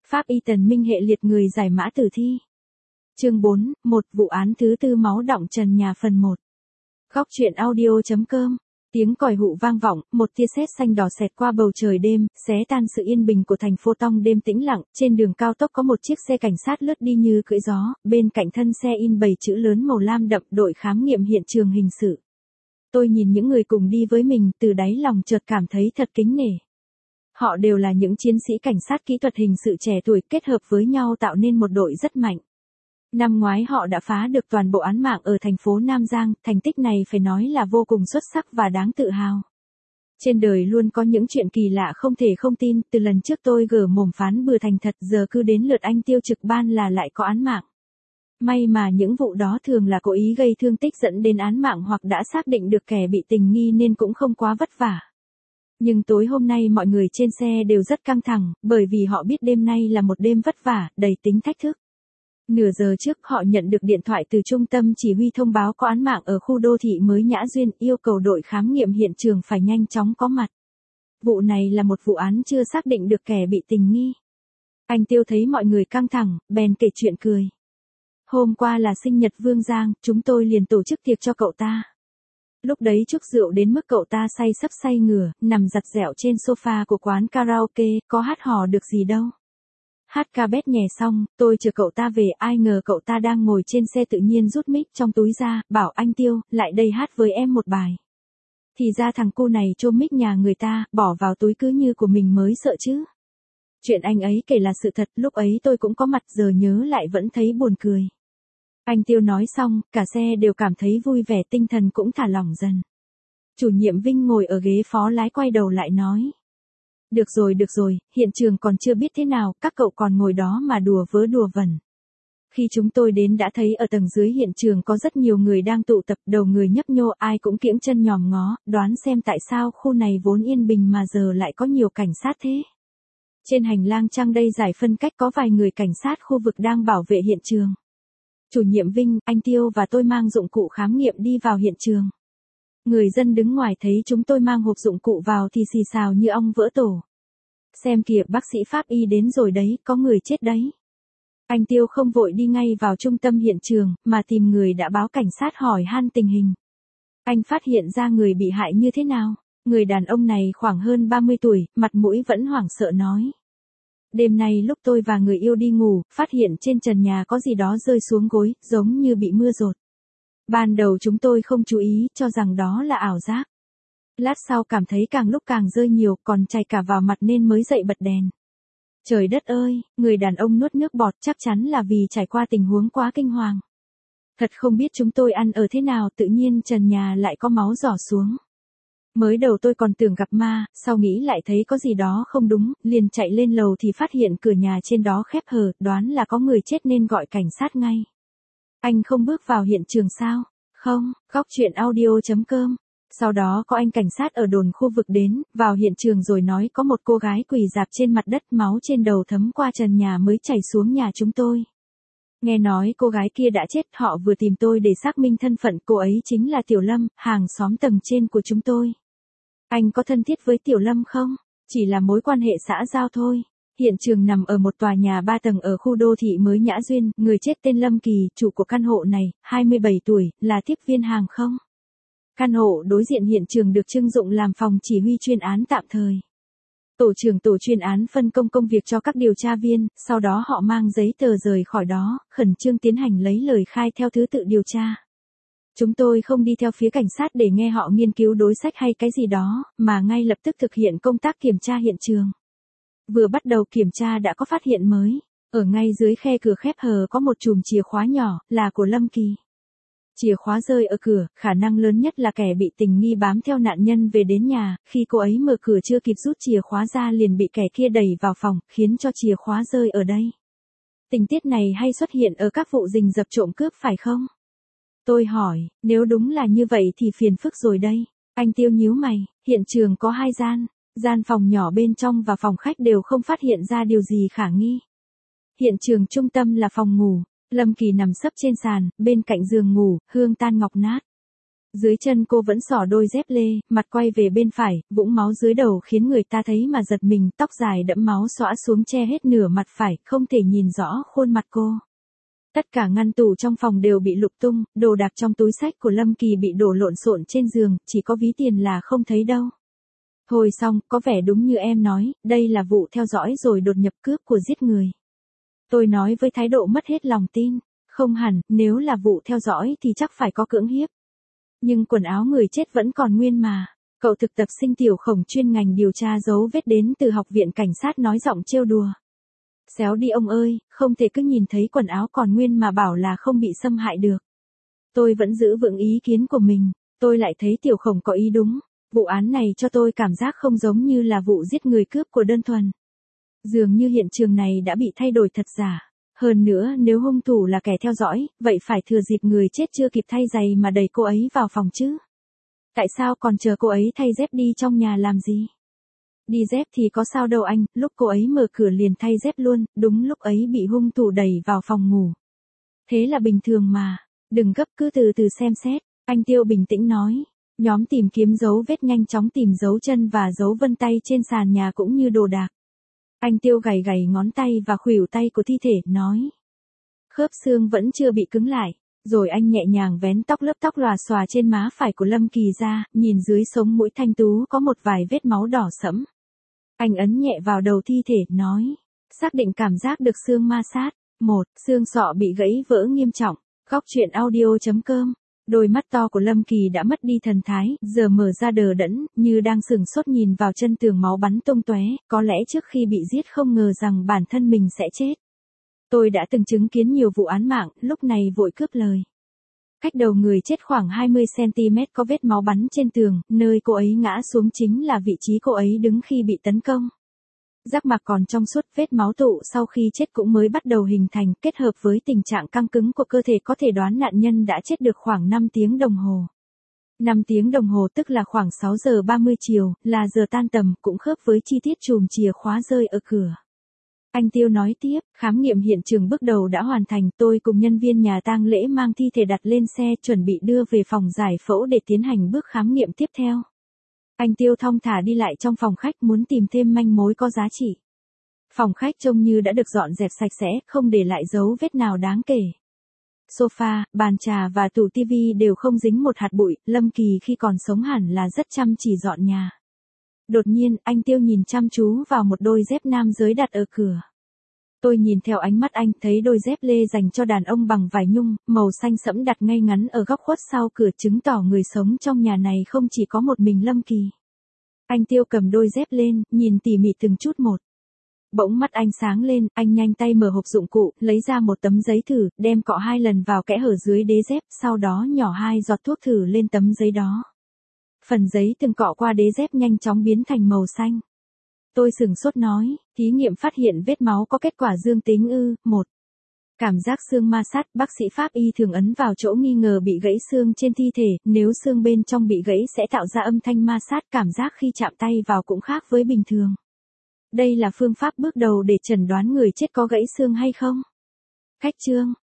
Pháp y Tần Minh hệ liệt người giải mã tử thi. Chương 4, một vụ án thứ tư máu đọng trần nhà phần 1. Góc truyện audio.com. Tiếng còi hụ vang vọng, một tia sét xanh đỏ xẹt qua bầu trời đêm, xé tan sự yên bình của thành phố Tong đêm tĩnh lặng. Trên đường cao tốc có một chiếc xe cảnh sát lướt đi như cưỡi gió, bên cạnh thân xe in 7 chữ lớn màu lam đậm: đội khám nghiệm hiện trường hình sự. Tôi nhìn những người cùng đi với mình, từ đáy lòng chợt cảm thấy thật kính nể. Họ đều là những chiến sĩ cảnh sát kỹ thuật hình sự trẻ tuổi, kết hợp với nhau tạo nên một đội rất mạnh. Năm ngoái họ đã phá được toàn bộ án mạng ở thành phố Nam Giang, thành tích này phải nói là vô cùng xuất sắc và đáng tự hào. Trên đời luôn có những chuyện kỳ lạ không thể không tin, từ lần trước tôi gở mồm phán bừa thành thật, giờ cứ đến lượt anh Tiêu trực ban là lại có án mạng. May mà những vụ đó thường là cố ý gây thương tích dẫn đến án mạng hoặc đã xác định được kẻ bị tình nghi nên cũng không quá vất vả. Nhưng tối hôm nay mọi người trên xe đều rất căng thẳng, bởi vì họ biết đêm nay là một đêm vất vả, đầy tính thách thức. Nửa giờ trước họ nhận được điện thoại từ trung tâm chỉ huy thông báo có án mạng ở khu đô thị mới Nhã Duyên, yêu cầu đội khám nghiệm hiện trường phải nhanh chóng có mặt. Vụ này là một vụ án chưa xác định được kẻ bị tình nghi. Anh Tiêu thấy mọi người căng thẳng, bèn kể chuyện cười. Hôm qua là sinh nhật Vương Giang, chúng tôi liền tổ chức tiệc cho cậu ta. Lúc đấy chúc rượu đến mức cậu ta say sắp say ngửa, nằm giặt dẹo trên sofa của quán karaoke, có hát hò được gì đâu. Hát ca bét nhè xong, tôi chờ cậu ta về, ai ngờ cậu ta đang ngồi trên xe tự nhiên rút mic trong túi ra, bảo anh Tiêu, lại đây hát với em một bài. Thì ra thằng cu này chôm mic nhà người ta, bỏ vào túi cứ như của mình mới sợ chứ. Chuyện anh ấy kể là sự thật, lúc ấy tôi cũng có mặt, giờ nhớ lại vẫn thấy buồn cười. Anh Tiêu nói xong, cả xe đều cảm thấy vui vẻ, tinh thần cũng thả lỏng dần. Chủ nhiệm Vinh ngồi ở ghế phó lái quay đầu lại nói. Được rồi, hiện trường còn chưa biết thế nào, các cậu còn ngồi đó mà đùa vớ đùa vẩn. Khi chúng tôi đến đã thấy ở tầng dưới hiện trường có rất nhiều người đang tụ tập, đầu người nhấp nhô, ai cũng kiễng chân nhòm ngó, đoán xem tại sao khu này vốn yên bình mà giờ lại có nhiều cảnh sát thế. Trên hành lang trang đây giải phân cách có vài người cảnh sát khu vực đang bảo vệ hiện trường. Chủ nhiệm Vinh, anh Tiêu và tôi mang dụng cụ khám nghiệm đi vào hiện trường. Người dân đứng ngoài thấy chúng tôi mang hộp dụng cụ vào thì xì xào như ong vỡ tổ. Xem kìa, bác sĩ pháp y đến rồi đấy, có người chết đấy. Anh Tiêu không vội đi ngay vào trung tâm hiện trường, mà tìm người đã báo cảnh sát hỏi han tình hình. Anh phát hiện ra người bị hại như thế nào. Người đàn ông này khoảng hơn 30 tuổi, mặt mũi vẫn hoảng sợ nói. Đêm nay lúc tôi và người yêu đi ngủ, phát hiện trên trần nhà có gì đó rơi xuống gối, giống như bị mưa dột. Ban đầu chúng tôi không chú ý, cho rằng đó là ảo giác. Lát sau cảm thấy càng lúc càng rơi nhiều, còn chảy cả vào mặt nên mới dậy bật đèn. Trời đất ơi, người đàn ông nuốt nước bọt, chắc chắn là vì trải qua tình huống quá kinh hoàng. Thật không biết chúng tôi ăn ở thế nào, tự nhiên trần nhà lại có máu rỏ xuống. Mới đầu tôi còn tưởng gặp ma, sau nghĩ lại thấy có gì đó không đúng, liền chạy lên lầu thì phát hiện cửa nhà trên đó khép hờ, đoán là có người chết nên gọi cảnh sát ngay. Anh không bước vào hiện trường sao? Không, góc truyện audio.com. Sau đó có anh cảnh sát ở đồn khu vực đến, vào hiện trường rồi nói có một cô gái quỳ rạp trên mặt đất, máu trên đầu thấm qua trần nhà mới chảy xuống nhà chúng tôi. Nghe nói cô gái kia đã chết, họ vừa tìm tôi để xác minh thân phận, cô ấy chính là Tiểu Lâm, hàng xóm tầng trên của chúng tôi. Anh có thân thiết với Tiểu Lâm không? Chỉ là mối quan hệ xã giao thôi. Hiện trường nằm ở một tòa nhà 3 tầng ở khu đô thị mới Nhã Duyên, người chết tên Lâm Kỳ, chủ của căn hộ này, 27 tuổi, là tiếp viên hàng không. Căn hộ đối diện hiện trường được trưng dụng làm phòng chỉ huy chuyên án tạm thời. Tổ trưởng tổ chuyên án phân công công việc cho các điều tra viên, sau đó họ mang giấy tờ rời khỏi đó, khẩn trương tiến hành lấy lời khai theo thứ tự điều tra. Chúng tôi không đi theo phía cảnh sát để nghe họ nghiên cứu đối sách hay cái gì đó, mà ngay lập tức thực hiện công tác kiểm tra hiện trường. Vừa bắt đầu kiểm tra đã có phát hiện mới. Ở ngay dưới khe cửa khép hờ có một chùm chìa khóa nhỏ, là của Lâm Kỳ. Chìa khóa rơi ở cửa, khả năng lớn nhất là kẻ bị tình nghi bám theo nạn nhân về đến nhà, khi cô ấy mở cửa chưa kịp rút chìa khóa ra liền bị kẻ kia đẩy vào phòng, khiến cho chìa khóa rơi ở đây. Tình tiết này hay xuất hiện ở các vụ rình rập trộm cướp phải không? Tôi hỏi, nếu đúng là như vậy thì phiền phức rồi đây. Anh Tiêu nhíu mày, hiện trường có 2 gian. Gian phòng nhỏ bên trong và phòng khách đều không phát hiện ra điều gì khả nghi. Hiện trường trung tâm là phòng ngủ, Lâm Kỳ nằm sấp trên sàn, bên cạnh giường ngủ, hương tan ngọc nát. Dưới chân cô vẫn xỏ đôi dép lê, mặt quay về bên phải, vũng máu dưới đầu khiến người ta thấy mà giật mình, tóc dài đẫm máu xõa xuống che hết nửa mặt phải, không thể nhìn rõ khuôn mặt cô. Tất cả ngăn tủ trong phòng đều bị lục tung, đồ đạc trong túi xách của Lâm Kỳ bị đổ lộn xộn trên giường, chỉ có ví tiền là không thấy đâu. Thôi xong, có vẻ đúng như em nói, đây là vụ theo dõi rồi đột nhập cướp của giết người. Tôi nói với thái độ mất hết lòng tin, không hẳn, nếu là vụ theo dõi thì chắc phải có cưỡng hiếp. Nhưng quần áo người chết vẫn còn nguyên mà. Cậu thực tập sinh Tiểu Khổng chuyên ngành điều tra dấu vết đến từ học viện cảnh sát nói giọng trêu đùa. Xéo đi ông ơi, không thể cứ nhìn thấy quần áo còn nguyên mà bảo là không bị xâm hại được. Tôi vẫn giữ vững ý kiến của mình, tôi lại thấy Tiểu Khổng có ý đúng. Vụ án này cho tôi cảm giác không giống như là vụ giết người cướp của đơn thuần. Dường như hiện trường này đã bị thay đổi thật giả. Hơn nữa nếu hung thủ là kẻ theo dõi, vậy phải thừa dịp người chết chưa kịp thay giày mà đẩy cô ấy vào phòng chứ. Tại sao còn chờ cô ấy thay dép đi trong nhà làm gì? Đi dép thì có sao đâu anh, lúc cô ấy mở cửa liền thay dép luôn, đúng lúc ấy bị hung thủ đẩy vào phòng ngủ. Thế là bình thường mà, đừng gấp cứ từ từ xem xét, anh Tiêu bình tĩnh nói. Nhóm tìm kiếm dấu vết nhanh chóng tìm dấu chân và dấu vân tay trên sàn nhà cũng như đồ đạc. Anh Tiêu gầy gầy ngón tay và khuỷu tay của thi thể, nói. Khớp xương vẫn chưa bị cứng lại. Rồi anh nhẹ nhàng vén tóc lớp tóc lòa xòa trên má phải của Lâm Kỳ ra, nhìn dưới sống mũi thanh tú có một vài vết máu đỏ sẫm. Anh ấn nhẹ vào đầu thi thể, nói. Xác định cảm giác được xương ma sát. 1. Xương sọ bị gãy vỡ nghiêm trọng. Góc truyện audio.com. Đôi mắt to của Lâm Kỳ đã mất đi thần thái, giờ mở ra đờ đẫn, như đang sửng sốt nhìn vào chân tường máu bắn tung tóe, có lẽ trước khi bị giết không ngờ rằng bản thân mình sẽ chết. Tôi đã từng chứng kiến nhiều vụ án mạng, lúc này vội cướp lời. Cách đầu người chết khoảng 20cm có vết máu bắn trên tường, nơi cô ấy ngã xuống chính là vị trí cô ấy đứng khi bị tấn công. Giác mạc còn trong suốt, vết máu tụ sau khi chết cũng mới bắt đầu hình thành, kết hợp với tình trạng căng cứng của cơ thể có thể đoán nạn nhân đã chết được khoảng 5 tiếng đồng hồ. 5 tiếng đồng hồ tức là khoảng 6 giờ 30 chiều, là giờ tan tầm, cũng khớp với chi tiết chùm chìa khóa rơi ở cửa. Anh Tiêu nói tiếp, khám nghiệm hiện trường bước đầu đã hoàn thành, tôi cùng nhân viên nhà tang lễ mang thi thể đặt lên xe chuẩn bị đưa về phòng giải phẫu để tiến hành bước khám nghiệm tiếp theo. Anh Tiêu thong thả đi lại trong phòng khách muốn tìm thêm manh mối có giá trị. Phòng khách trông như đã được dọn dẹp sạch sẽ, không để lại dấu vết nào đáng kể. Sofa, bàn trà và tủ tivi đều không dính một hạt bụi, Lâm Kỳ khi còn sống hẳn là rất chăm chỉ dọn nhà. Đột nhiên, anh Tiêu nhìn chăm chú vào một đôi dép nam giới đặt ở cửa. Tôi nhìn theo ánh mắt anh, thấy đôi dép lê dành cho đàn ông bằng vải nhung, màu xanh sẫm đặt ngay ngắn ở góc khuất sau cửa, chứng tỏ người sống trong nhà này không chỉ có một mình Lâm Kỳ. Anh Tiêu cầm đôi dép lên, nhìn tỉ mỉ từng chút một. Bỗng mắt anh sáng lên, anh nhanh tay mở hộp dụng cụ, lấy ra một tấm giấy thử, đem cọ 2 lần vào kẽ hở dưới đế dép, sau đó nhỏ 2 giọt thuốc thử lên tấm giấy đó. Phần giấy từng cọ qua đế dép nhanh chóng biến thành màu xanh. Tôi sửng sốt nói, thí nghiệm phát hiện vết máu có kết quả dương tính ư. 1. Cảm giác xương ma sát, bác sĩ pháp y thường ấn vào chỗ nghi ngờ bị gãy xương trên thi thể, nếu xương bên trong bị gãy sẽ tạo ra âm thanh ma sát, cảm giác khi chạm tay vào cũng khác với bình thường. Đây là phương pháp bước đầu để chẩn đoán người chết có gãy xương hay không. Khách chương.